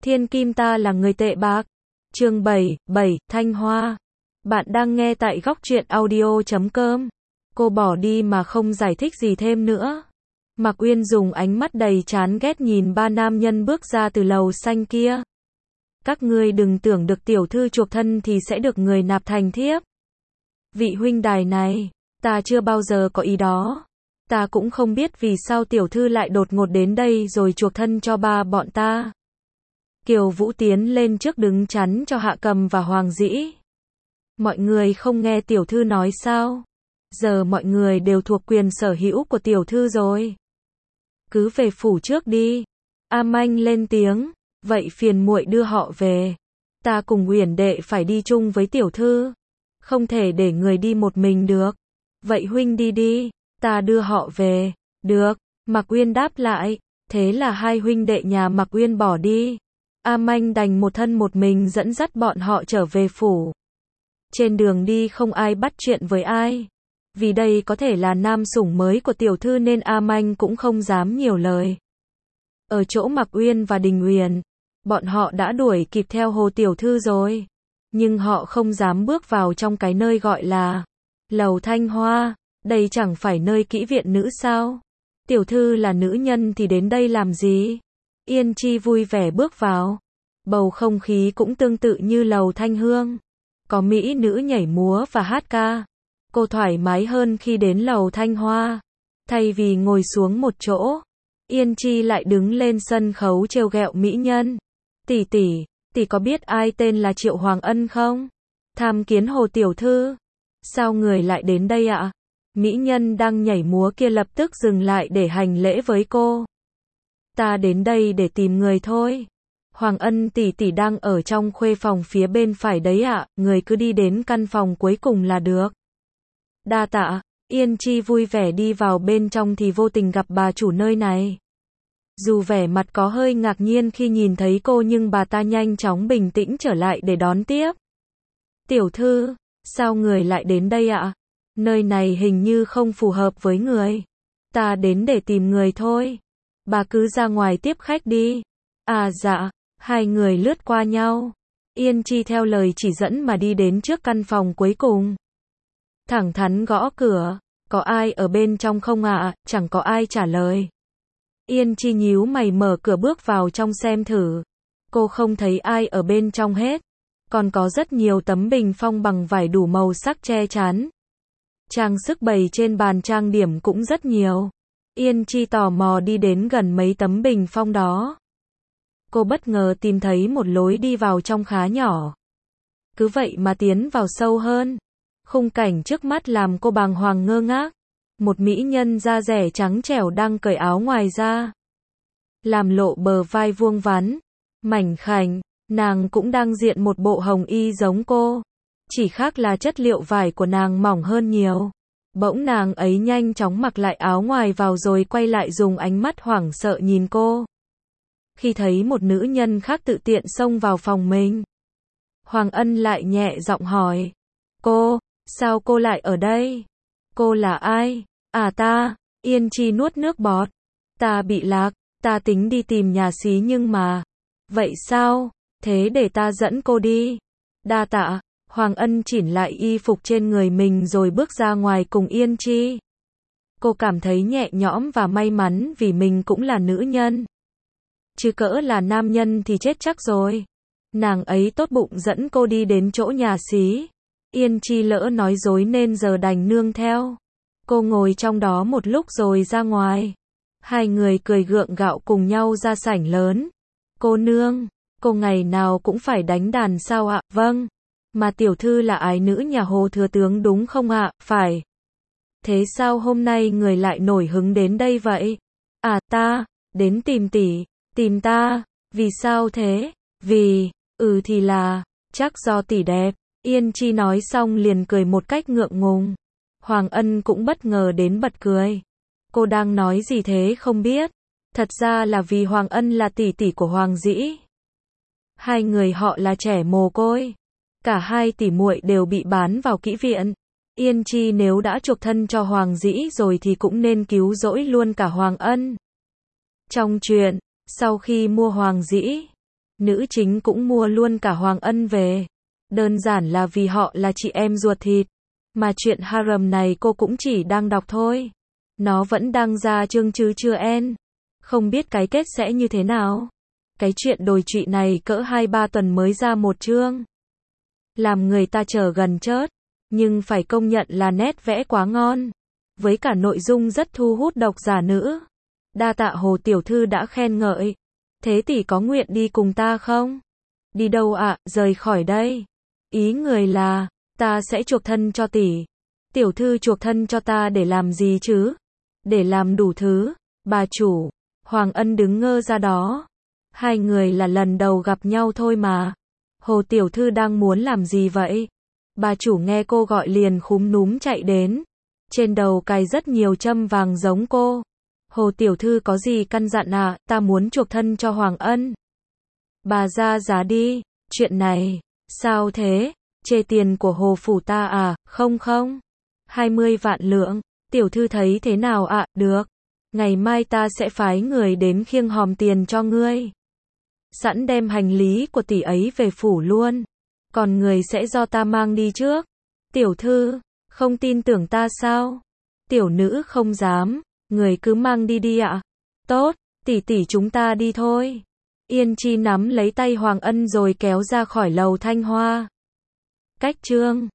Thiên kim ta là người tệ bạc. Chương 7, Thanh Hoa. Bạn đang nghe tại góc truyện audio.com. Cô bỏ đi mà không giải thích gì thêm nữa. Mạc Uyên dùng ánh mắt đầy chán ghét nhìn ba nam nhân bước ra từ lầu xanh kia. Các ngươi đừng tưởng được tiểu thư chuộc thân thì sẽ được người nạp thành thiếp. Vị huynh đài này, ta chưa bao giờ có ý đó. Ta cũng không biết vì sao tiểu thư lại đột ngột đến đây rồi chuộc thân cho ba bọn ta. Kiều Vũ tiến lên trước đứng chắn cho Hạ Cầm và Hoàng Dĩ. Mọi người không nghe tiểu thư nói sao? Giờ mọi người đều thuộc quyền sở hữu của tiểu thư rồi. Cứ về phủ trước đi. A Manh lên tiếng, vậy phiền muội đưa họ về. Ta cùng Uyển đệ phải đi chung với tiểu thư. Không thể để người đi một mình được. Vậy huynh đi đi, ta đưa họ về. Được, Mạc Uyên đáp lại. Thế là hai huynh đệ nhà Mạc Uyên bỏ đi. A Manh đành một thân một mình dẫn dắt bọn họ trở về phủ. Trên đường đi không ai bắt chuyện với ai. Vì đây có thể là nam sủng mới của tiểu thư nên A Manh cũng không dám nhiều lời. Ở chỗ Mạc Uyên và Đình Uyển, bọn họ đã đuổi kịp theo Hồ tiểu thư rồi. Nhưng họ không dám bước vào trong cái nơi gọi là lầu Thanh Hoa. Đây chẳng phải nơi kỹ viện nữ sao? Tiểu thư là nữ nhân thì đến đây làm gì? Yên Chi vui vẻ bước vào. Bầu không khí cũng tương tự như lầu Thanh Hương. Có mỹ nữ nhảy múa và hát ca. Cô thoải mái hơn khi đến lầu Thanh Hoa. Thay vì ngồi xuống một chỗ, Yên Chi lại đứng lên sân khấu trêu ghẹo mỹ nhân. Tỷ tỷ có biết ai tên là Triệu Hoàng Ân không? Tham kiến Hồ tiểu thư. Sao người lại đến đây ạ? Mỹ nhân đang nhảy múa kia lập tức dừng lại để hành lễ với cô. Ta đến đây để tìm người thôi. Hoàng Ân tỷ tỷ đang ở trong khuê phòng phía bên phải đấy ạ, người cứ đi đến căn phòng cuối cùng là được. Đa tạ. Yên Chi vui vẻ đi vào bên trong thì vô tình gặp bà chủ nơi này. Dù vẻ mặt có hơi ngạc nhiên khi nhìn thấy cô nhưng bà ta nhanh chóng bình tĩnh trở lại để đón tiếp. Tiểu thư, sao người lại đến đây ạ? Nơi này hình như không phù hợp với người. Ta đến để tìm người thôi. Bà cứ ra ngoài tiếp khách đi. À dạ. Hai người lướt qua nhau. Yên Chi theo lời chỉ dẫn mà đi đến trước căn phòng cuối cùng. Thẳng thắn gõ cửa. Có ai ở bên trong không ạ? Chẳng có ai trả lời. Yên Chi nhíu mày mở cửa bước vào trong xem thử. Cô không thấy ai ở bên trong hết. Còn có rất nhiều tấm bình phong bằng vải đủ màu sắc che chắn. Trang sức bày trên bàn trang điểm cũng rất nhiều. Yên Chi tò mò đi đến gần mấy tấm bình phong đó. Cô bất ngờ tìm thấy một lối đi vào trong khá nhỏ. Cứ vậy mà tiến vào sâu hơn. Khung cảnh trước mắt làm cô bàng hoàng ngơ ngác. Một mỹ nhân da dẻ trắng trẻo đang cởi áo ngoài ra. Làm lộ bờ vai vuông vắn, mảnh khảnh, nàng cũng đang diện một bộ hồng y giống cô. Chỉ khác là chất liệu vải của nàng mỏng hơn nhiều. Bỗng nàng ấy nhanh chóng mặc lại áo ngoài vào rồi quay lại dùng ánh mắt hoảng sợ nhìn cô. Khi thấy một nữ nhân khác tự tiện xông vào phòng mình, Hoàng Ân lại nhẹ giọng hỏi. Cô, sao cô lại ở đây? Cô là ai? À ta, Yên Chi nuốt nước bọt. Ta bị lạc, ta tính đi tìm nhà xí nhưng mà. Vậy sao? Thế để ta dẫn cô đi. Đa tạ. Hoàng Ân chỉnh lại y phục trên người mình rồi bước ra ngoài cùng Yên Chi. Cô cảm thấy nhẹ nhõm và may mắn vì mình cũng là nữ nhân. Chứ cỡ là nam nhân thì chết chắc rồi. Nàng ấy tốt bụng dẫn cô đi đến chỗ nhà xí. Yên Chi lỡ nói dối nên giờ đành nương theo. Cô ngồi trong đó một lúc rồi ra ngoài. Hai người cười gượng gạo cùng nhau ra sảnh lớn. Cô nương, cô ngày nào cũng phải đánh đàn sao ạ? Vâng. Mà tiểu thư là ái nữ nhà Hồ thừa tướng đúng không ạ? Phải. Thế sao hôm nay người lại nổi hứng đến đây vậy? À ta, đến tìm tỷ. Tìm ta, vì sao thế? Vì, thì là, chắc do tỷ đẹp. Yên Chi nói xong liền cười một cách ngượng ngùng. Hoàng Ân cũng bất ngờ đến bật cười. Cô đang nói gì thế không biết. Thật ra là vì Hoàng Ân là tỷ tỷ của Hoàng Dĩ. Hai người họ là trẻ mồ côi. Cả hai tỷ muội đều bị bán vào kỹ viện. Yên Chi nếu đã chuộc thân cho Hoàng Dĩ rồi thì cũng nên cứu rỗi luôn cả Hoàng Ân. Trong chuyện, sau khi mua Hoàng Dĩ, Nữ chính cũng mua luôn cả Hoàng Ân về. Đơn giản là vì họ là chị em ruột thịt. Mà chuyện harem này cô cũng chỉ đang đọc thôi. Nó vẫn đang ra chương chứ chưa end. Không biết cái kết sẽ như thế nào. Cái chuyện đồi trụy này cỡ 2-3 tuần mới ra một chương. Làm người ta chờ gần chết. Nhưng phải công nhận là nét vẽ quá ngon. Với cả nội dung rất thu hút độc giả nữ. Đa tạ Hồ tiểu thư đã khen ngợi. Thế tỷ có nguyện đi cùng ta không? Đi đâu ạ, rời khỏi đây. Ý người là, ta sẽ chuộc thân cho tỷ. Tiểu thư chuộc thân cho ta để làm gì chứ? Để làm đủ thứ. Bà chủ, Hoàng Ân đứng ngơ ra đó. Hai người là lần đầu gặp nhau thôi mà. Hồ tiểu thư đang muốn làm gì vậy? Bà chủ nghe cô gọi liền khúm núm chạy đến. Trên đầu cài rất nhiều châm vàng giống cô. Hồ tiểu thư có gì căn dặn à, ta muốn chuộc thân cho Hoàng Ân. Bà ra giá đi, chuyện này, sao thế, chê tiền của Hồ phủ ta à, không không, 20 vạn lượng, tiểu thư thấy thế nào ạ, được, ngày mai ta sẽ phái người đến khiêng hòm tiền cho ngươi. Sẵn đem hành lý của tỷ ấy về phủ luôn, còn người sẽ do ta mang đi trước. Tiểu thư, không tin tưởng ta sao? Tiểu nữ không dám. Người cứ mang đi đi ạ. Tốt, tỷ tỷ chúng ta đi thôi. Yên Chi nắm lấy tay Hoàng Ân rồi kéo ra khỏi lầu Thanh Hoa. Cách chương